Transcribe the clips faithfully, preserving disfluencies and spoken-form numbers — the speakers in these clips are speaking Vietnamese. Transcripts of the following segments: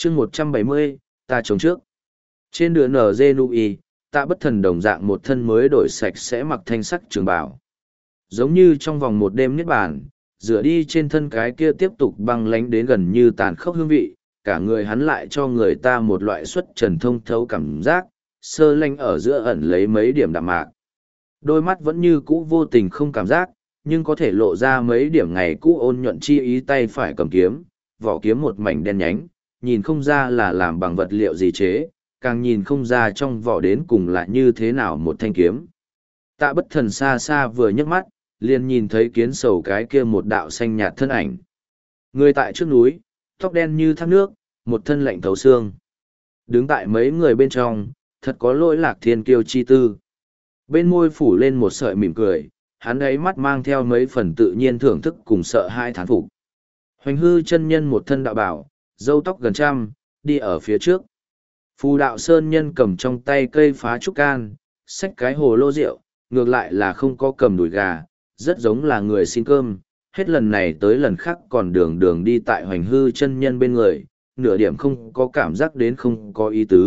chương một trăm bảy mươi, ta chống trước. Trên đường en giê Nui, Tạ Bất Thần đồng dạng một thân mới đổi sạch sẽ mặc thanh sắc trường bào. Giống như trong vòng một đêm niết bàn, rửa đi trên thân cái kia tiếp tục băng lánh đến gần như tàn khốc hương vị, cả người hắn lại cho người ta một loại xuất trần thông thấu cảm giác, sơ lanh ở giữa ẩn lấy mấy điểm đạm mạc. Đôi mắt vẫn như cũ vô tình không cảm giác, nhưng có thể lộ ra mấy điểm ngày cũ ôn nhuận chi ý, tay phải cầm kiếm, vỏ kiếm một mảnh đen nhánh, nhìn không ra là làm bằng vật liệu gì chế, càng nhìn không ra trong vỏ đến cùng là như thế nào một thanh kiếm. Tạ Bất Thần xa xa vừa nhấc mắt, liền nhìn thấy kiến sầu cái kia một đạo xanh nhạt thân ảnh. Người tại trước núi, tóc đen như thác nước, một thân lạnh thấu xương. Đứng tại mấy người bên trong, thật có lỗi Lạc Thiên Kiêu chi tư. Bên môi phủ lên một sợi mỉm cười, hắn ấy mắt mang theo mấy phần tự nhiên thưởng thức cùng sợ hai thán phục. Hoành hư chân nhân một thân đạo bảo, râu tóc gần trăm, đi ở phía trước. Phù đạo sơn nhân cầm trong tay cây phá trúc can, xách cái hồ lô rượu, ngược lại là không có cầm đùi gà, rất giống là người xin cơm, hết lần này tới lần khác còn đường đường đi tại hoành hư chân nhân bên người, nửa điểm không có cảm giác đến không có ý tứ.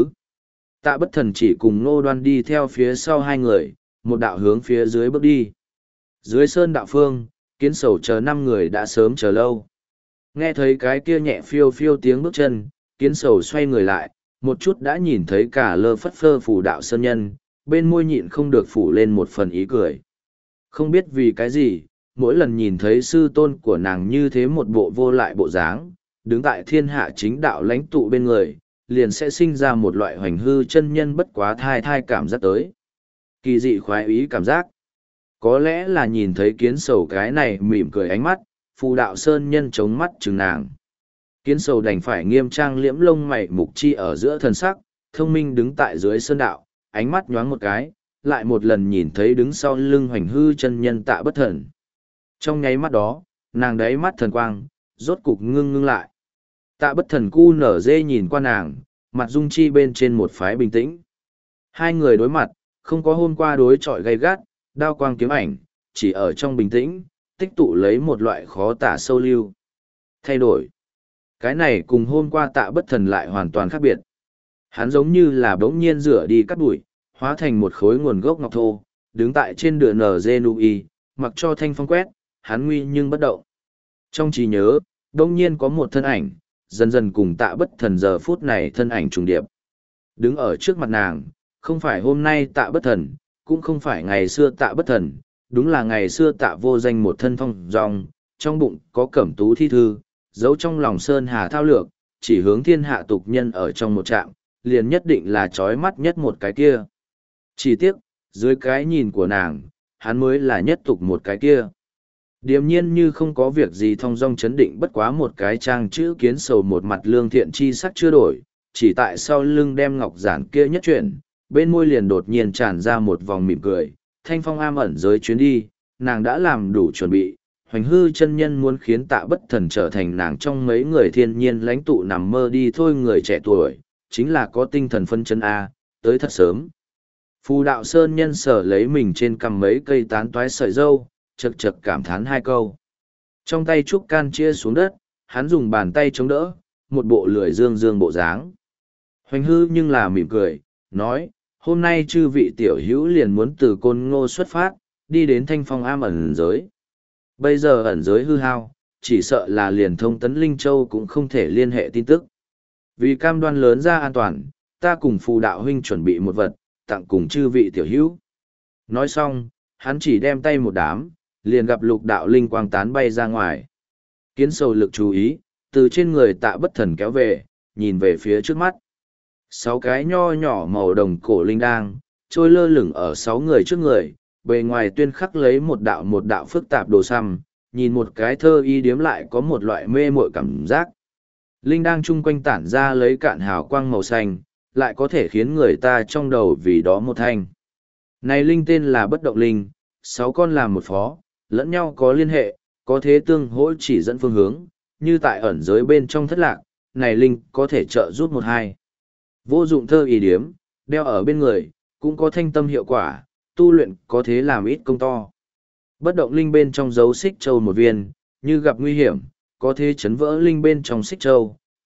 Tạ Bất Thần chỉ cùng Ngô Đoan đi theo phía sau hai người, một đạo hướng phía dưới bước đi. Dưới sơn đạo phương, kiến sầu chờ năm người đã sớm chờ lâu. Nghe thấy cái kia nhẹ phiêu phiêu tiếng bước chân, kiến sầu xoay người lại, một chút đã nhìn thấy cả lơ phất phơ phù đạo sơn nhân, bên môi nhịn không được phủ lên một phần ý cười. Không biết vì cái gì, mỗi lần nhìn thấy sư tôn của nàng như thế một bộ vô lại bộ dáng, đứng tại thiên hạ chính đạo lãnh tụ bên người, liền sẽ sinh ra một loại hoành hư chân nhân bất quá thai thai cảm giác tới. Kỳ dị khoái ý cảm giác. Có lẽ là nhìn thấy kiến sầu cái này mỉm cười ánh mắt, phù đạo sơn nhân chống mắt chừng nàng. Kiến sầu đành phải nghiêm trang liễm lông mày mục chi ở giữa thần sắc, thông minh đứng tại dưới sơn đạo, ánh mắt nhoáng một cái, lại một lần nhìn thấy đứng sau lưng hoành hư chân nhân Tạ Bất Thần. Trong nháy mắt đó, nàng đáy mắt thần quang, rốt cục ngưng ngưng lại. Tạ Bất Thần cu nở dê nhìn qua nàng, mặt dung chi bên trên một phái bình tĩnh. Hai người đối mặt, không có hôm qua đối chọi gay gắt, đao quang kiếm ảnh, chỉ ở trong bình tĩnh, tích tụ lấy một loại khó tả sâu lưu. Thay đổi. Cái này cùng hôm qua Tạ Bất Thần lại hoàn toàn khác biệt. Hắn giống như là bỗng nhiên rửa đi cắt bụi, hóa thành một khối nguồn gốc ngọc thô, đứng tại trên đường en giê Nui, mặc cho thanh phong quét, hắn nguy nhưng bất động. Trong trí nhớ, bỗng nhiên có một thân ảnh, dần dần cùng Tạ Bất Thần giờ phút này thân ảnh trùng điệp. Đứng ở trước mặt nàng, không phải hôm nay Tạ Bất Thần, cũng không phải ngày xưa Tạ Bất Thần, đúng là ngày xưa Tạ Vô Danh một thân phong dong, trong bụng có cẩm tú thi thư, giấu trong lòng sơn hà thao lược, chỉ hướng thiên hạ tục nhân ở trong một trạm, liền nhất định là chói mắt nhất một cái kia. Chỉ tiếc, dưới cái nhìn của nàng, hắn mới là nhất tục một cái kia. Điềm nhiên như không có việc gì thong dong chấn định bất quá một cái trang chữ kiến sầu một mặt lương thiện chi sắc chưa đổi, chỉ tại sau lưng đem ngọc giản kia nhất chuyển, bên môi liền đột nhiên tràn ra một vòng mỉm cười, thanh phong am ẩn giới chuyến đi, nàng đã làm đủ chuẩn bị, hoành hư chân nhân muốn khiến Tạ Bất Thần trở thành nàng trong mấy người thiên nhiên lãnh tụ nằm mơ đi thôi người trẻ tuổi, chính là có tinh thần phân chân A, tới thật sớm. Phù đạo sơn nhân sở lấy mình trên cằm mấy cây tán toái sợi dâu, chật chật cảm thán hai câu. Trong tay trúc can chia xuống đất, hắn dùng bàn tay chống đỡ, một bộ lười dương dương bộ dáng. Hoành hư nhưng là mỉm cười, nói, hôm nay chư vị tiểu hữu liền muốn từ Côn Ngô xuất phát, đi đến thanh phong am ẩn giới. Bây giờ ẩn giới hư hao, chỉ sợ là liền thông tấn Linh Châu cũng không thể liên hệ tin tức. Vì cam đoan lớn ra an toàn, ta cùng phù đạo huynh chuẩn bị một vật, tặng cùng chư vị tiểu hữu. Nói xong, hắn chỉ đem tay một đám, liền gặp lục đạo linh quang tán bay ra ngoài. Kiến sầu lực chú ý, từ trên người Tạ Bất Thần kéo về, nhìn về phía trước mắt. Sáu cái nho nhỏ màu đồng cổ linh đang, trôi lơ lửng ở sáu người trước người, bề ngoài tuyên khắc lấy một đạo một đạo phức tạp đồ xăm, nhìn một cái thơ y điếm lại có một loại mê muội cảm giác. Linh đang chung quanh tản ra lấy cạn hào quang màu xanh, lại có thể khiến người ta trong đầu vì đó một thanh. Này linh tên là bất động linh, sáu con làm một phó, lẫn nhau có liên hệ, có thế tương hỗ chỉ dẫn phương hướng, như tại ẩn giới bên trong thất lạc, này linh có thể trợ giúp một hai. Vô dụng thơ y điếm, đeo ở bên người, cũng có thanh tâm hiệu quả, tu luyện có thế làm ít công to. Bất động linh bên trong dấu xích châu một viên, như gặp nguy hiểm, có thế chấn vỡ linh bên trong xích châu,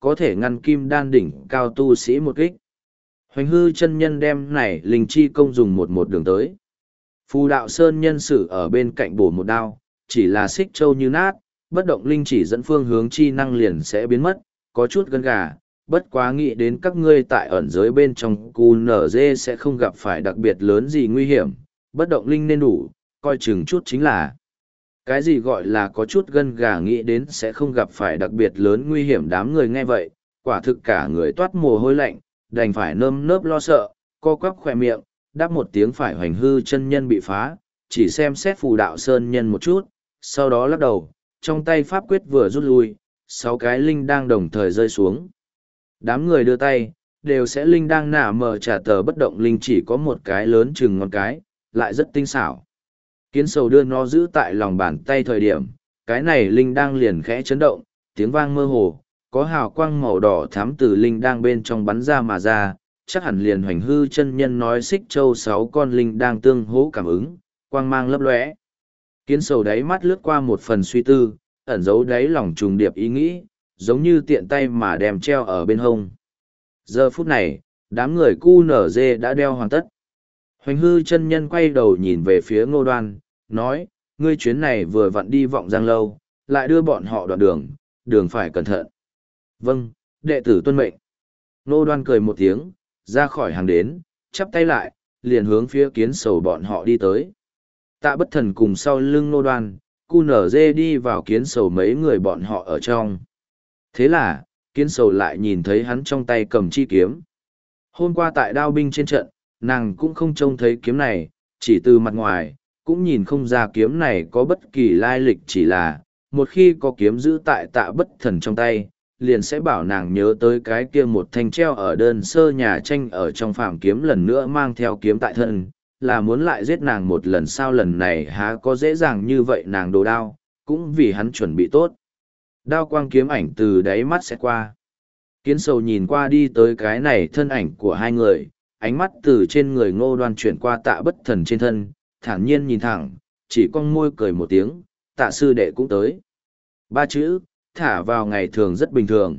có thể ngăn kim đan đỉnh cao tu sĩ một kích. Hoành hư chân nhân đem này linh chi công dùng một một đường tới. Phù đạo sơn nhân sử ở bên cạnh bổ một đao, chỉ là xích châu như nát, bất động linh chỉ dẫn phương hướng chi năng liền sẽ biến mất, có chút gân gà, bất quá nghĩ đến các ngươi tại ẩn giới bên trong cu nở dê sẽ không gặp phải đặc biệt lớn gì nguy hiểm, bất động linh nên đủ, coi chừng chút chính là. Cái gì gọi là có chút gân gà nghĩ đến sẽ không gặp phải đặc biệt lớn nguy hiểm đám người nghe vậy, quả thực cả người toát mồ hôi lạnh, đành phải nơm nớp lo sợ, co quắp khỏe miệng, đáp một tiếng phải hoành hư chân nhân bị phá, chỉ xem xét phù đạo sơn nhân một chút, sau đó lắc đầu, trong tay pháp quyết vừa rút lui, sáu cái linh đang đồng thời rơi xuống. Đám người đưa tay, đều sẽ linh đang nả mở trả tờ bất động linh chỉ có một cái lớn chừng ngón cái, lại rất tinh xảo. Kiến sầu đưa nó giữ tại lòng bàn tay thời điểm, cái này linh đang liền khẽ chấn động, tiếng vang mơ hồ, có hào quang màu đỏ thắm từ linh đang bên trong bắn ra mà ra, chắc hẳn liền hoành hư chân nhân nói xích châu sáu con linh đang tương hỗ cảm ứng, quang mang lấp lóe. Kiến sầu đáy mắt lướt qua một phần suy tư, ẩn giấu đáy lòng trùng điệp ý nghĩ, giống như tiện tay mà đem treo ở bên hông. Giờ phút này, đám người cu nở dê đã đeo hoàn tất. Hoành hư chân nhân quay đầu nhìn về phía Ngô Đoan, nói, ngươi chuyến này vừa vặn đi vọng giang lâu, lại đưa bọn họ đoạn đường, đường phải cẩn thận. Vâng, đệ tử tuân mệnh. Ngô Đoan cười một tiếng, ra khỏi hàng đến, chắp tay lại, liền hướng phía kiến sầu bọn họ đi tới. Tạ bất thần cùng sau lưng Ngô Đoan, cu nở dê đi vào kiến sầu mấy người bọn họ ở trong. Thế là, kiến sầu lại nhìn thấy hắn trong tay cầm chi kiếm. Hôm qua tại đao binh trên trận, nàng cũng không trông thấy kiếm này, chỉ từ mặt ngoài, cũng nhìn không ra kiếm này có bất kỳ lai lịch, chỉ là, một khi có kiếm giữ tại tạ bất thần trong tay, liền sẽ bảo nàng nhớ tới cái kia một thanh treo ở đơn sơ nhà tranh ở trong phạm kiếm lần nữa mang theo kiếm tại thân, là muốn lại giết nàng một lần sao lần này há có dễ dàng như vậy nàng đồ đao, cũng vì hắn chuẩn bị tốt. Đao quang kiếm ảnh từ đáy mắt sẽ qua. Kiến sầu nhìn qua đi tới cái này thân ảnh của hai người, ánh mắt từ trên người Ngô Đoan chuyển qua tạ bất thần trên thân, thản nhiên nhìn thẳng, chỉ cong môi cười một tiếng, tạ sư đệ cũng tới. Ba chữ, thả vào ngày thường rất bình thường.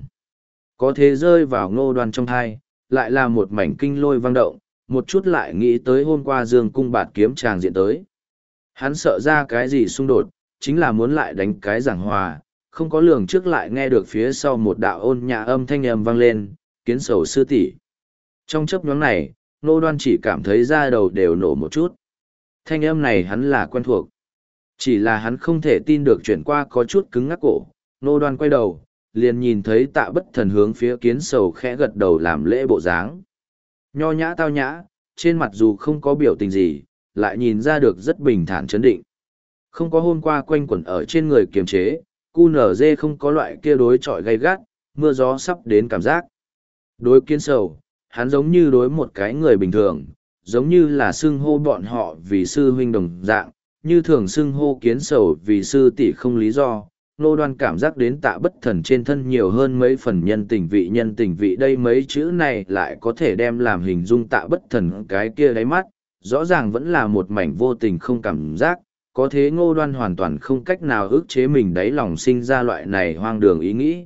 Có thế rơi vào Ngô Đoan trong thai, lại là một mảnh kinh lôi vang động, một chút lại nghĩ tới hôm qua Dương cung bạt kiếm tràng diện tới. Hắn sợ ra cái gì xung đột, chính là muốn lại đánh cái giảng hòa, không có lường trước lại nghe được phía sau một đạo ôn nhã âm thanh âm vang lên, kiến sầu sư tỷ. Trong chớp nhoáng này, Ngô Đoan chỉ cảm thấy da đầu đều nổ một chút. Thanh âm này hắn là quen thuộc. Chỉ là hắn không thể tin được chuyển qua có chút cứng ngắc cổ. Ngô Đoan quay đầu, liền nhìn thấy tạ bất thần hướng phía kiến sầu khẽ gật đầu làm lễ bộ dáng. Nho nhã tao nhã, trên mặt dù không có biểu tình gì, lại nhìn ra được rất bình thản chấn định. Không có hôm qua quanh quẩn ở trên người kiềm chế, cu nở dê không có loại kia đối chọi gay gắt, mưa gió sắp đến cảm giác. Đối kiến sầu, hắn giống như đối một cái người bình thường, giống như là xưng hô bọn họ vì sư huynh đồng dạng, như thường xưng hô kiến sầu vì sư tỷ không lý do. Nô Đoan cảm giác đến tạ bất thần trên thân nhiều hơn mấy phần nhân tình vị nhân tình vị đây mấy chữ này lại có thể đem làm hình dung tạ bất thần cái kia đáy mắt, rõ ràng vẫn là một mảnh vô tình không cảm giác, có thế Ngô Đoan hoàn toàn không cách nào ức chế mình đáy lòng sinh ra loại này hoang đường ý nghĩ.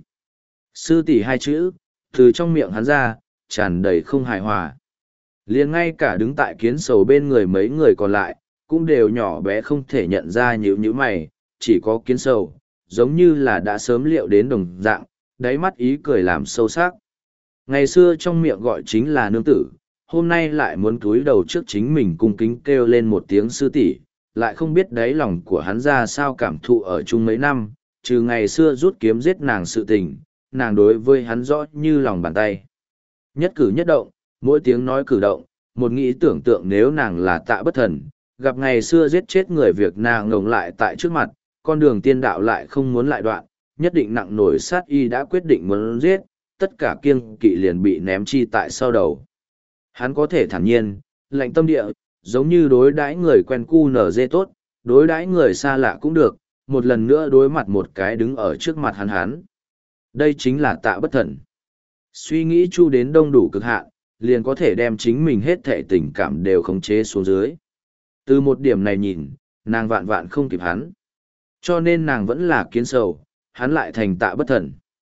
Sư tỷ hai chữ, từ trong miệng hắn ra, tràn đầy không hài hòa. Liền ngay cả đứng tại kiến sầu bên người mấy người còn lại, cũng đều nhỏ bé không thể nhận ra nhíu nhíu mày, chỉ có kiến sầu, giống như là đã sớm liệu đến đồng dạng, đáy mắt ý cười làm sâu sắc. Ngày xưa trong miệng gọi chính là nương tử, hôm nay lại muốn cúi đầu trước chính mình cung kính kêu lên một tiếng sư tỷ, lại không biết đáy lòng của hắn ra sao cảm thụ ở chung mấy năm, trừ ngày xưa rút kiếm giết nàng sự tình, nàng đối với hắn rõ như lòng bàn tay. Nhất cử nhất động, mỗi tiếng nói cử động, một nghĩ tưởng tượng nếu nàng là tạ bất thần, gặp ngày xưa giết chết người việc nàng ngồng lại tại trước mặt, con đường tiên đạo lại không muốn lại đoạn, nhất định nặng nổi sát y đã quyết định muốn giết, tất cả kiêng kỵ liền bị ném chi tại sau đầu. Hắn có thể thản nhiên, lạnh tâm địa, giống như đối đãi người quen cu nở dê tốt, đối đãi người xa lạ cũng được, một lần nữa đối mặt một cái đứng ở trước mặt hắn hắn. Đây chính là tạ bất thần. Suy nghĩ chu đến đông đủ cực hạn, liền có thể đem chính mình hết thệ tình cảm đều khống chế xuống dưới. Từ một điểm này nhìn, nàng vạn vạn không kịp hắn. Cho nên nàng vẫn là kiến sầu, hắn lại thành tạ bất thần.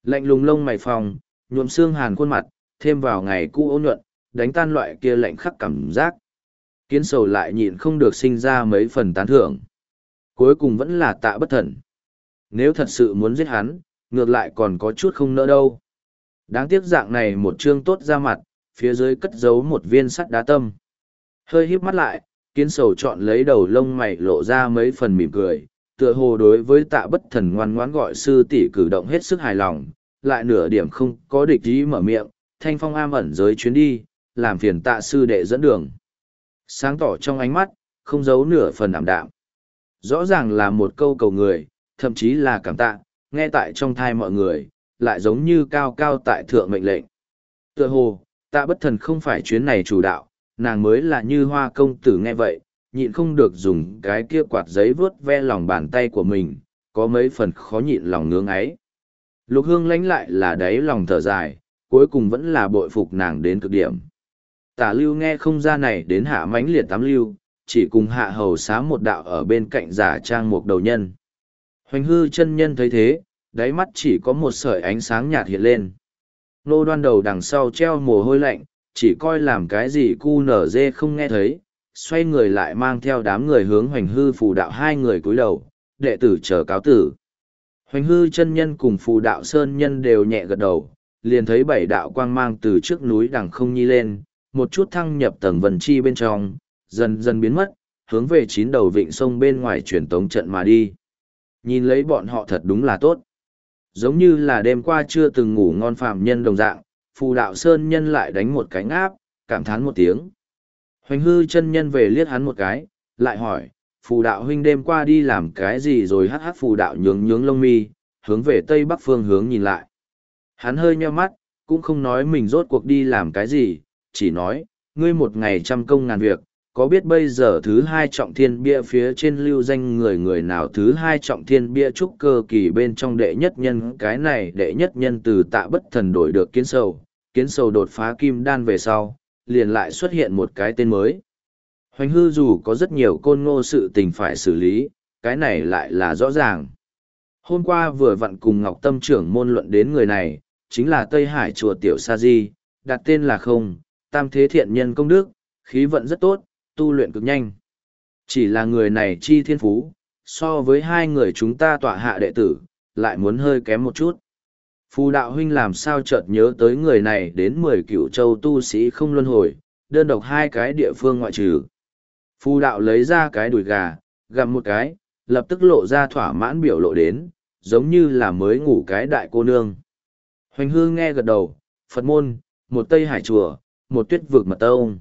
Lạnh lùng lông mày phòng, nhuộm xương hàn khuôn mặt, thêm vào ngày cũ ôn nhuận, đánh tan loại kia lạnh khắc cảm giác. Kiến sầu lại nhịn không được sinh ra mấy phần tán thưởng. Cuối cùng vẫn là Tạ Bất Thần. Nếu thật sự muốn giết hắn, ngược lại còn có chút không nỡ đâu. Đáng tiếc dạng này một chương tốt ra mặt, phía dưới cất giấu một viên sắt đá tâm. Hơi híp mắt lại, kiến sầu chọn lấy đầu lông mày lộ ra mấy phần mỉm cười, tựa hồ đối với Tạ Bất Thần ngoan ngoãn gọi sư tỷ cử động hết sức hài lòng, lại nửa điểm không có địch ý mở miệng, thanh phong am ẩn giới chuyến đi, làm phiền Tạ sư đệ dẫn đường. Sáng tỏ trong ánh mắt, không giấu nửa phần ảm đạm. Rõ ràng là một câu cầu người, thậm chí là cảm tạ, nghe tại trong thai mọi người, lại giống như cao cao tại thượng mệnh lệnh. Tựa hồ, Tạ Bất Thần không phải chuyến này chủ đạo, nàng mới là Như Hoa công tử nghe vậy, nhịn không được dùng cái kia quạt giấy vớt ve lòng bàn tay của mình, có mấy phần khó nhịn lòng ngưỡng ấy. Lục Hương lánh lại là đáy lòng thở dài, cuối cùng vẫn là bội phục nàng đến cực điểm. Tả lưu nghe không ra này đến hạ mãnh liệt tám lưu, chỉ cùng hạ hầu xá một đạo ở bên cạnh giả trang một đầu nhân. Hoành hư chân nhân thấy thế, đáy mắt chỉ có một sợi ánh sáng nhạt hiện lên. Nô đoan đầu đằng sau treo mồ hôi lạnh, chỉ coi làm cái gì cu nở dê không nghe thấy, xoay người lại mang theo đám người hướng hoành hư phù đạo hai người cúi đầu, đệ tử chờ cáo tử. Hoành hư chân nhân cùng phù đạo sơn nhân đều nhẹ gật đầu, liền thấy bảy đạo quang mang từ trước núi đằng không nhi lên, một chút thăng nhập tầng vần chi bên trong, dần dần biến mất, hướng về chín đầu vịnh sông bên ngoài truyền tống trận mà đi. Nhìn lấy bọn họ thật đúng là tốt. Giống như là đêm qua chưa từng ngủ ngon phàm nhân đồng dạng, phù đạo sơn nhân lại đánh một cánh áp, cảm thán một tiếng. Hoành hư chân nhân về liếc hắn một cái, lại hỏi, phù đạo huynh đêm qua đi làm cái gì rồi hát hát phù đạo nhướng nhướng lông mi, hướng về tây bắc phương hướng nhìn lại. Hắn hơi nheo mắt, cũng không nói mình rốt cuộc đi làm cái gì, chỉ nói, ngươi một ngày trăm công ngàn việc, có biết bây giờ thứ hai trọng thiên bia phía trên lưu danh người người nào thứ hai trọng thiên bia trúc cơ kỳ bên trong đệ nhất nhân, cái này đệ nhất nhân từ Tạ Bất Thần đổi được kiến sầu, kiến sầu đột phá kim đan về sau, liền lại xuất hiện một cái tên mới. Hoành hư dù có rất nhiều côn ngô sự tình phải xử lý, cái này lại là rõ ràng. Hôm qua vừa vặn cùng Ngọc Tâm trưởng môn luận đến người này, chính là Tây Hải chùa Tiểu Sa Di, đặt tên là không, tam thế thiện nhân công đức, khí vận rất tốt, tu luyện cực nhanh. Chỉ là người này chi thiên phú, so với hai người chúng ta tọa hạ đệ tử, lại muốn hơi kém một chút. Phù đạo huynh làm sao chợt nhớ tới người này đến mười cửu châu tu sĩ không luân hồi, đơn độc hai cái địa phương ngoại trừ. Phù đạo lấy ra cái đùi gà, gặm một cái, lập tức lộ ra thỏa mãn biểu lộ đến, giống như là mới ngủ cái đại cô nương. Hoành hư nghe gật đầu, Phật môn, một Tây Hải chùa, một tuyết vực mật tông.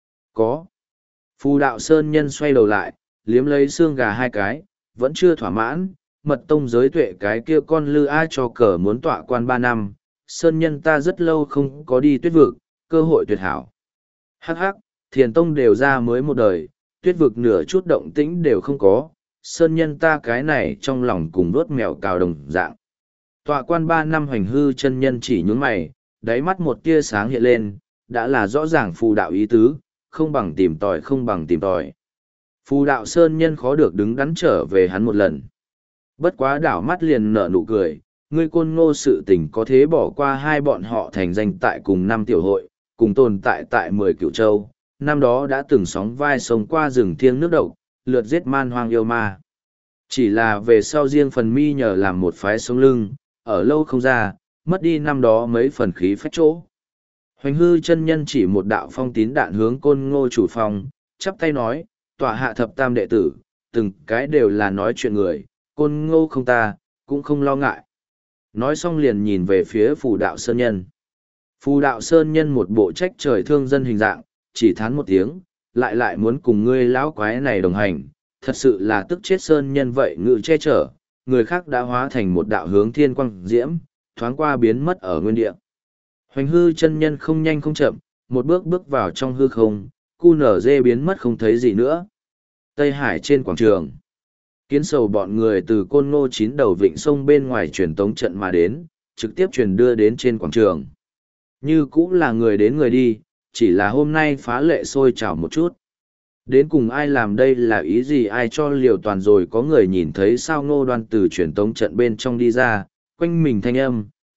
Có. Phù đạo sơn nhân xoay đầu lại, liếm lấy xương gà hai cái, vẫn chưa thỏa mãn, mật tông giới tuệ cái kia con lư ai cho cờ muốn tọa quan ba năm, sơn nhân ta rất lâu không có đi tuyết vực, cơ hội tuyệt hảo. Hắc hắc, thiền tông đều ra mới một đời, tuyết vực nửa chút động tĩnh đều không có, sơn nhân ta cái này trong lòng cùng đuốt mèo cào đồng dạng. Tọa quan ba năm hoành hư chân nhân chỉ nhún mày, đáy mắt một tia sáng hiện lên, đã là rõ ràng phù đạo ý tứ, không bằng tìm tòi không bằng tìm tòi. Phù đạo sơn nhân khó được đứng đắn trở về hắn một lần. Bất quá đảo mắt liền nở nụ cười, ngươi côn ngô sự tình có thế bỏ qua hai bọn họ thành danh tại cùng năm tiểu hội, cùng tồn tại tại mười cửu châu, năm đó đã từng sóng vai sống qua rừng thiêng nước độc, lượt giết man hoang yêu ma. Chỉ là về sau riêng phần mi nhờ làm một phái sống lưng, ở lâu không ra, mất đi năm đó mấy phần khí phách chỗ. Hoành hư chân nhân chỉ một đạo phong tín đạn hướng côn ngô chủ phòng, chắp tay nói, tọa hạ thập tam đệ tử, từng cái đều là nói chuyện người, côn ngô không ta, cũng không lo ngại. Nói xong liền nhìn về phía phù đạo sơn nhân. Phù đạo sơn nhân một bộ trách trời thương dân hình dạng, chỉ thán một tiếng, lại lại muốn cùng ngươi lão quái này đồng hành, thật sự là tức chết sơn nhân vậy ngự che chở, người khác đã hóa thành một đạo hướng thiên quang diễm, thoáng qua biến mất ở nguyên địa. Hoành hư chân nhân không nhanh không chậm, một bước bước vào trong hư không, cu nở dê biến mất không thấy gì nữa. Tây Hải trên quảng trường. Kiến sầu bọn người từ côn ngô chín đầu vịnh sông bên ngoài truyền tống trận mà đến, trực tiếp truyền đưa đến trên quảng trường. Như cũng là người đến người đi, chỉ là hôm nay phá lệ sôi trào một chút. Đến cùng ai làm đây là ý gì ai cho liều toàn rồi có người nhìn thấy sao Ngô Đoan từ truyền tống trận bên trong đi ra, quanh mình thanh âm,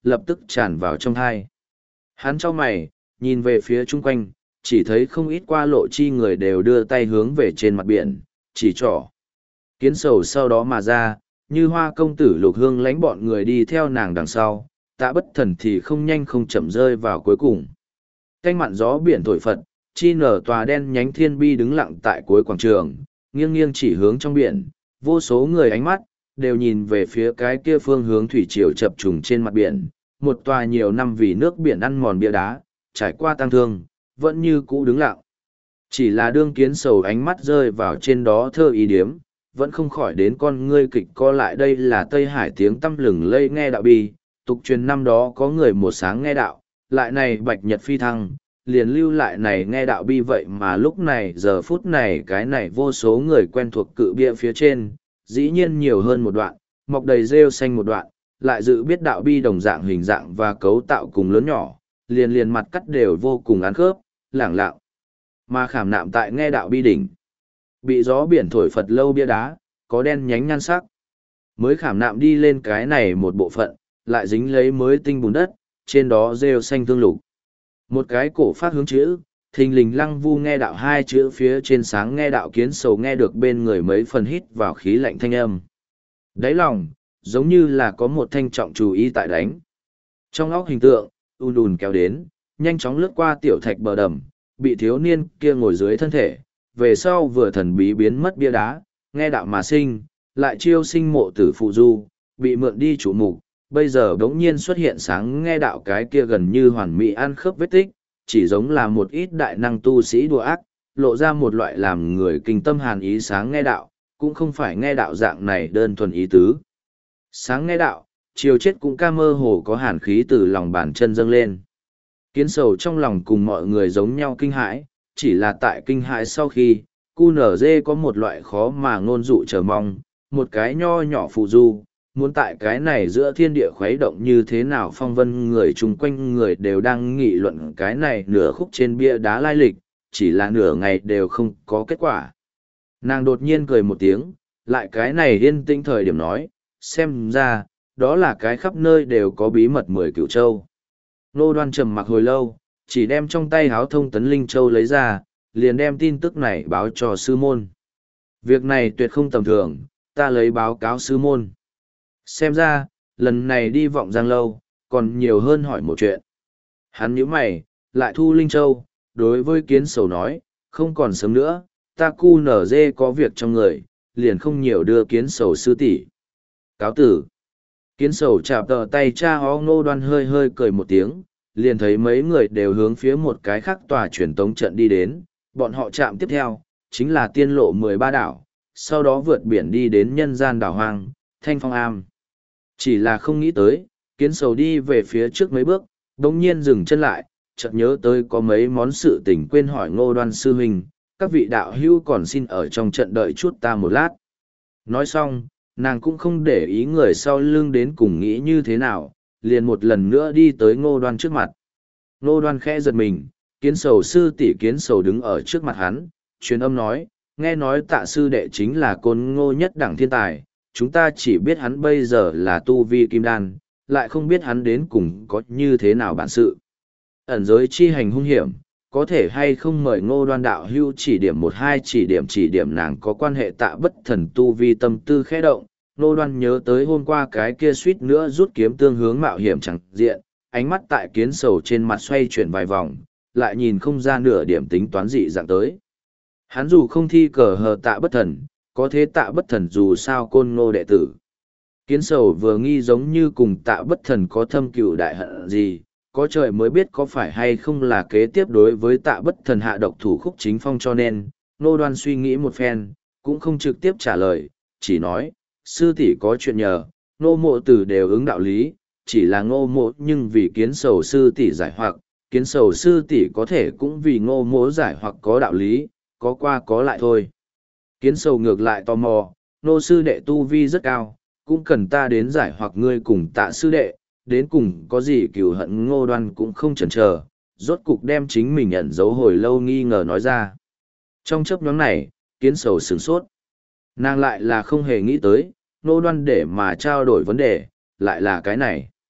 lập tức tràn vào trong thai. Hắn chau mày, nhìn về phía chung quanh, chỉ thấy không ít qua lộ chi người đều đưa tay hướng về trên mặt biển, chỉ trỏ. Kiến sầu sau đó mà ra, như hoa công tử Lục Hương lánh bọn người đi theo nàng đằng sau, Tạ Bất Thần thì không nhanh không chậm rơi vào cuối cùng. Canh mặn gió biển thổi phật, chi nở tòa đen nhánh thiên bi đứng lặng tại cuối quảng trường, nghiêng nghiêng chỉ hướng trong biển, vô số người ánh mắt, đều nhìn về phía cái kia phương hướng thủy triều chập trùng trên mặt biển, một tòa nhiều năm vì nước biển ăn mòn bia đá, trải qua tăng thương, vẫn như cũ đứng lặng. Chỉ là đương kiến sầu ánh mắt rơi vào trên đó thơ ý điếm, vẫn không khỏi đến con ngươi kịch co lại. Đây là Tây Hải tiếng tăm lừng lây nghe đạo bi, tục truyền năm đó có người một sáng nghe đạo, lại này bạch nhật phi thăng, liền lưu lại này nghe đạo bi. Vậy mà lúc này giờ phút này cái này vô số người quen thuộc cự bia phía trên, dĩ nhiên nhiều hơn một đoạn, mọc đầy rêu xanh một đoạn, lại dự biết đạo bi đồng dạng hình dạng và cấu tạo cùng lớn nhỏ, liền liền mặt cắt đều vô cùng ăn khớp, lẳng lặng. Mà khảm nạm tại nghe đạo bi đỉnh, bị gió biển thổi phật lâu bia đá, có đen nhánh nhan sắc. Mới khảm nạm đi lên cái này một bộ phận, lại dính lấy mới tinh bùn đất, trên đó rêu xanh thương lục. Một cái cổ phát hướng chữ, thình lình lăng vu nghe đạo hai chữ phía trên sáng nghe đạo kiến sầu nghe được bên người mấy phần hít vào khí lạnh thanh âm. Đáy lòng, giống như là có một thanh trọng chú ý tại đánh. Trong óc hình tượng, ùn ùn kéo đến, nhanh chóng lướt qua tiểu thạch bờ đầm, bị thiếu niên kia ngồi dưới thân thể, về sau vừa thần bí biến mất bia đá, nghe đạo mà sinh, lại chiêu sinh mộ tử phụ du, bị mượn đi chủ mục, bây giờ đống nhiên xuất hiện sáng nghe đạo cái kia gần như hoàn mỹ ăn khớp vết tích, chỉ giống là một ít đại năng tu sĩ đùa ác, lộ ra một loại làm người kinh tâm hàn ý. Sáng nghe đạo, cũng không phải nghe đạo dạng này đơn thuần ý tứ. Sáng nghe đạo, chiều chết cũng ca mơ hồ có hàn khí từ lòng bàn chân dâng lên. Kiến sầu trong lòng cùng mọi người giống nhau kinh hãi, chỉ là tại kinh hãi sau khi, cu nở dê có một loại khó mà ngôn dụ chờ mong, một cái nho nhỏ phụ du, muốn tại cái này giữa thiên địa khuấy động như thế nào. Phong vân người chung quanh người đều đang nghị luận cái này nửa khúc trên bia đá lai lịch, chỉ là nửa ngày đều không có kết quả. Nàng đột nhiên cười một tiếng, lại cái này yên tĩnh thời điểm nói, xem ra, đó là cái khắp nơi đều có bí mật mười cửu châu. Nô Đoan trầm mặc hồi lâu, chỉ đem trong tay háo thông tấn linh châu lấy ra, liền đem tin tức này báo cho sư môn. Việc này tuyệt không tầm thường, ta lấy báo cáo sư môn. Xem ra, lần này đi vọng giang lâu, còn nhiều hơn hỏi một chuyện. Hắn nhíu mày, lại thu linh châu, đối với kiến sầu nói, không còn sớm nữa, ta cu nở dê có việc trong người, liền không nhiều đưa kiến sầu sư tỷ. Cáo tử. Kiến sầu chạm tờ tay cha ho Ngô Đoan hơi hơi cười một tiếng, liền thấy mấy người đều hướng phía một cái khác tòa truyền tống trận đi đến, bọn họ chạm tiếp theo, chính là tiên lộ mười ba đảo, sau đó vượt biển đi đến nhân gian đảo hoang, Thanh Phong Am. Chỉ là không nghĩ tới, kiến sầu đi về phía trước mấy bước, đồng nhiên dừng chân lại, chợt nhớ tới có mấy món sự tình quên hỏi Ngô Đoan sư huynh, các vị đạo hữu còn xin ở trong trận đợi chút ta một lát. Nói xong, nàng cũng không để ý người sau lưng đến cùng nghĩ như thế nào, liền một lần nữa đi tới Ngô Đoan trước mặt. Ngô Đoan khẽ giật mình, kiến sầu sư tỷ kiến sầu đứng ở trước mặt hắn, truyền âm nói, nghe nói tạ sư đệ chính là côn ngô nhất đẳng thiên tài, chúng ta chỉ biết hắn bây giờ là tu vi kim đan, lại không biết hắn đến cùng có như thế nào bản sự. Ẩn giới chi hành hung hiểm, có thể hay không mời Ngô Đoan đạo hưu chỉ điểm một hai chỉ điểm chỉ điểm. Nàng có quan hệ Tạ Bất Thần tu vi tâm tư khẽ động, Ngô Đoan nhớ tới hôm qua cái kia suýt nữa rút kiếm tương hướng mạo hiểm chẳng diện, ánh mắt tại kiến sầu trên mặt xoay chuyển vài vòng, lại nhìn không ra nửa điểm tính toán dị dạng tới. Hắn dù không thi cờ hờ Tạ Bất Thần, có thế Tạ Bất Thần dù sao côn ngô đệ tử. Kiến sầu vừa nghi giống như cùng Tạ Bất Thần có thâm cừu đại hận gì, có trời mới biết có phải hay không là kế tiếp đối với Tạ Bất Thần hạ độc thủ Khúc Chính Phong, cho nên Ngô Đoan suy nghĩ một phen, cũng không trực tiếp trả lời, chỉ nói, sư tỷ có chuyện nhờ, Ngô mộ tử đều ứng đạo lý, chỉ là Ngô mộ nhưng vì kiến sầu sư tỷ giải hoặc, kiến sầu sư tỷ có thể cũng vì Ngô mộ giải hoặc có đạo lý, có qua có lại thôi. Kiến sầu ngược lại tò mò, Ngô sư đệ tu vi rất cao, cũng cần ta đến giải hoặc ngươi cùng Tạ sư đệ, đến cùng có gì cừu hận. Ngô Đoan cũng không chần chờ, rốt cục đem chính mình ẩn giấu hồi lâu nghi ngờ nói ra. Trong chớp nhoáng này, kiến sầu sửng sốt. Nàng lại là không hề nghĩ tới, Ngô Đoan để mà trao đổi vấn đề, lại là cái này.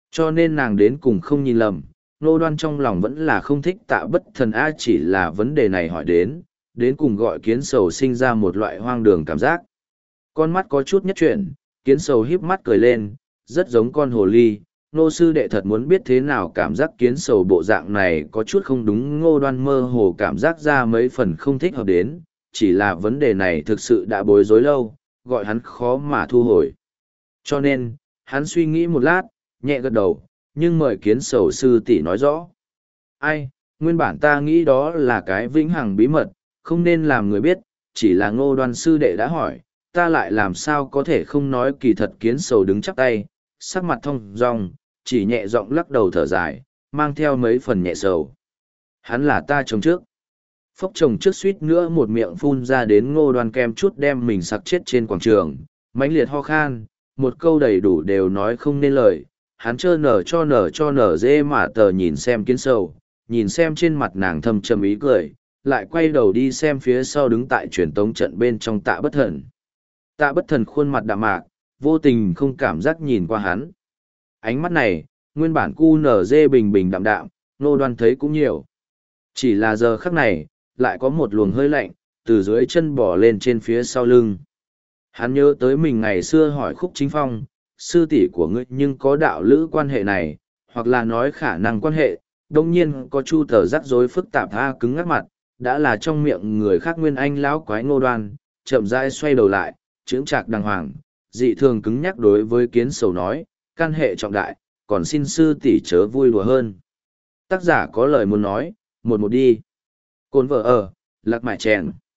Cho nên nàng đến cùng không nhìn lầm, Ngô Đoan trong lòng vẫn là không thích Tạ Bất Thần a, chỉ là vấn đề này hỏi đến, đến cùng gọi Kiến Sầu sinh ra một loại hoang đường cảm giác. Con mắt có chút nhất chuyển, Kiến Sầu híp mắt cười lên, rất giống con hồ ly. Ngô sư đệ thật muốn biết thế nào cảm giác Kiến Sầu bộ dạng này có chút không đúng. Ngô Đoan mơ hồ cảm giác ra mấy phần không thích hợp đến, chỉ là vấn đề này thực sự đã bối rối lâu, gọi hắn khó mà thu hồi. Cho nên, hắn suy nghĩ một lát, nhẹ gật đầu, nhưng mời Kiến Sầu sư tỷ nói rõ. Ai, nguyên bản ta nghĩ đó là cái vĩnh hằng bí mật, không nên làm người biết, chỉ là Ngô Đoan sư đệ đã hỏi, ta lại làm sao có thể không nói. Kỳ thật Kiến Sầu đứng chắp tay, sắc mặt thong dong, chỉ nhẹ giọng lắc đầu thở dài, mang theo mấy phần nhẹ sầu. Hắn là ta chồng trước. Phốc chồng trước suýt nữa một miệng phun ra đến. Ngô Đoan kem chút đem mình sặc chết trên quảng trường, mãnh liệt ho khan, một câu đầy đủ đều nói không nên lời. Hắn trơ nở cho nở cho nở dê mà tờ nhìn xem Kiến Sầu, nhìn xem trên mặt nàng thâm trầm ý cười, lại quay đầu đi xem phía sau đứng tại truyền tống trận bên trong Tạ Bất Thần. Tạ Bất Thần khuôn mặt đạm mạc, vô tình không cảm giác nhìn qua hắn. Ánh mắt này, nguyên bản cu nở dê bình bình đạm đạm, Ngô Đoan thấy cũng nhiều. Chỉ là giờ khắc này, lại có một luồng hơi lạnh, từ dưới chân bỏ lên trên phía sau lưng. Hắn nhớ tới mình ngày xưa hỏi Khúc Chính Phong, sư tỷ của ngươi nhưng có đạo lữ quan hệ này, hoặc là nói khả năng quan hệ, đồng nhiên có chu tờ rắc rối phức tạp tha cứng ngắc mặt, đã là trong miệng người khác nguyên anh lão quái Ngô Đoan, chậm rãi xoay đầu lại, chững chạc đàng hoàng, dị thường cứng nhắc đối với Kiến Sầu nói, can hệ trọng đại, còn xin sư tỷ chớ vui đùa hơn. Tác giả có lời muốn nói, một một đi. Cồn vợ ở, lạc mại chèn.